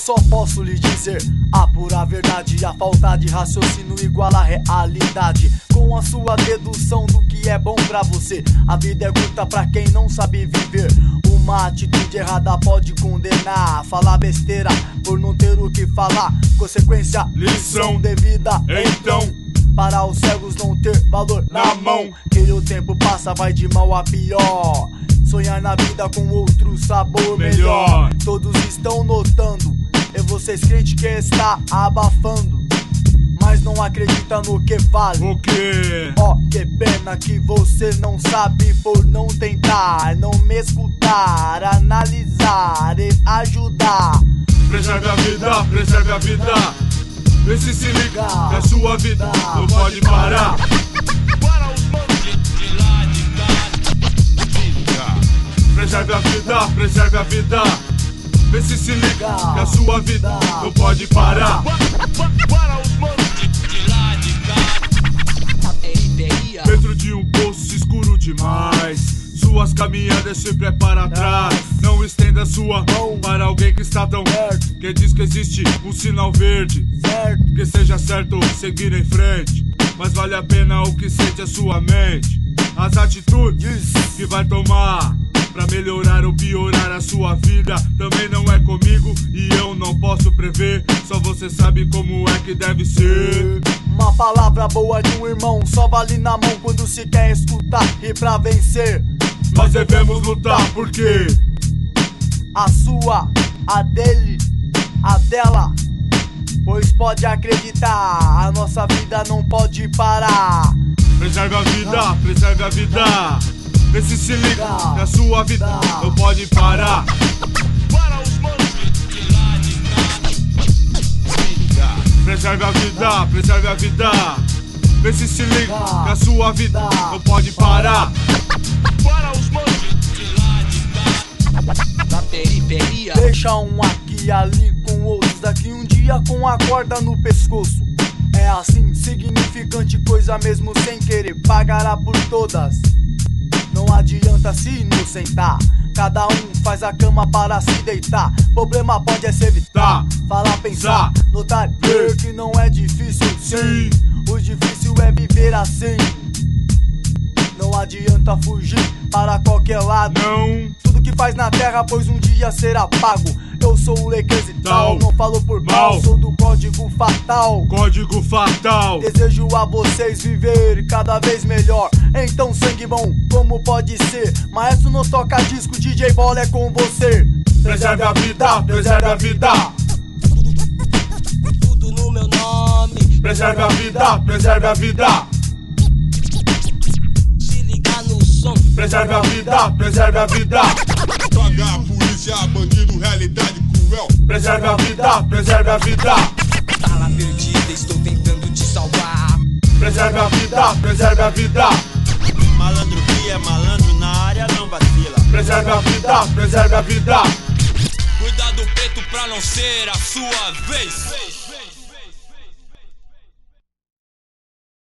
só posso lhe dizer a pura verdade. A falta de raciocínio iguala a realidade. Com a sua dedução do que é bom pra você. A vida é curta pra quem não sabe viver. Uma atitude errada pode condenar. Falar besteira por não ter o que falar. Consequência, lição de vida. Então, para os cegos não ter valor na mão, que o tempo passa, vai de mal a pior. Sonhar na vida com outro sabor melhor. Todos estão notando, é vocês crente que está abafando, mas não acredita no que vale. O quê? Ó, que pena que você não sabe por não tentar, não me escutar, analisar e ajudar. Preserve a vida, preserve a vida. Vê se liga, que a sua vida não pode parar. Para os manos de lá de cá. Preserve a vida, preserve a vida. Vê se liga, que a sua vida não pode parar. Para os manos de lá de cá. Periferia. Dentro de um poço escuro demais, suas caminhadas sempre é para trás. Não estenda sua mão para alguém que está tão perto, que diz que existe um sinal verde. Certo, que seja certo seguir em frente, mas vale a pena o que sente a sua mente. As atitudes que vai tomar pra melhorar ou piorar a sua vida também não é comigo e eu não posso prever. Só você sabe como é que deve ser. uma palavra boa de um irmão só vale na mão quando se quer escutar. E pra vencer nós devemos lutar, porque a sua, a dele, a dela. Pois pode acreditar, a nossa vida não pode parar. preserve a vida, preserve a vida. Vê se liga, que a sua vida não pode parar. Para os manos de lá de cá. Preserve a vida, preserve a vida. Vê se liga, que a sua vida não pode parar. Para os manos de lá de cá. Da periferia. Deixa um aqui, ali com outros, daqui um dia com a corda no pescoço. É assim, significante coisa mesmo sem querer, pagará por todas. Não adianta se inocentar, cada um faz a cama para se deitar. Problema pode é se evitar, falar, pensar, notar, ver que não é difícil sim. O difícil é viver assim. Não adianta fugir para qualquer lado. Não, tudo que faz na terra, pois um dia será pago. Eu sou o Lequez e tal, não falo por mal, sou do código fatal. Código fatal. Desejo a vocês viver cada vez melhor. Então sangue bom, como pode ser? Maestro não toca disco, DJ Bola é com você. Preserve a vida, preserve a vida. Tudo no meu nome. Preserve a vida, preserve a vida. Se ligar no som. Preserve a vida, preserve a vida. Droga, polícia, bandido, realidade cruel. Preserve a vida, preserve a vida. Bala perdida, estou tentando te salvar. Preserve a vida, preserve a vida. Malandro que é malandro na área não vacila. Preserve a vida, preserve a vida. Cuidado preto pra não ser a sua vez.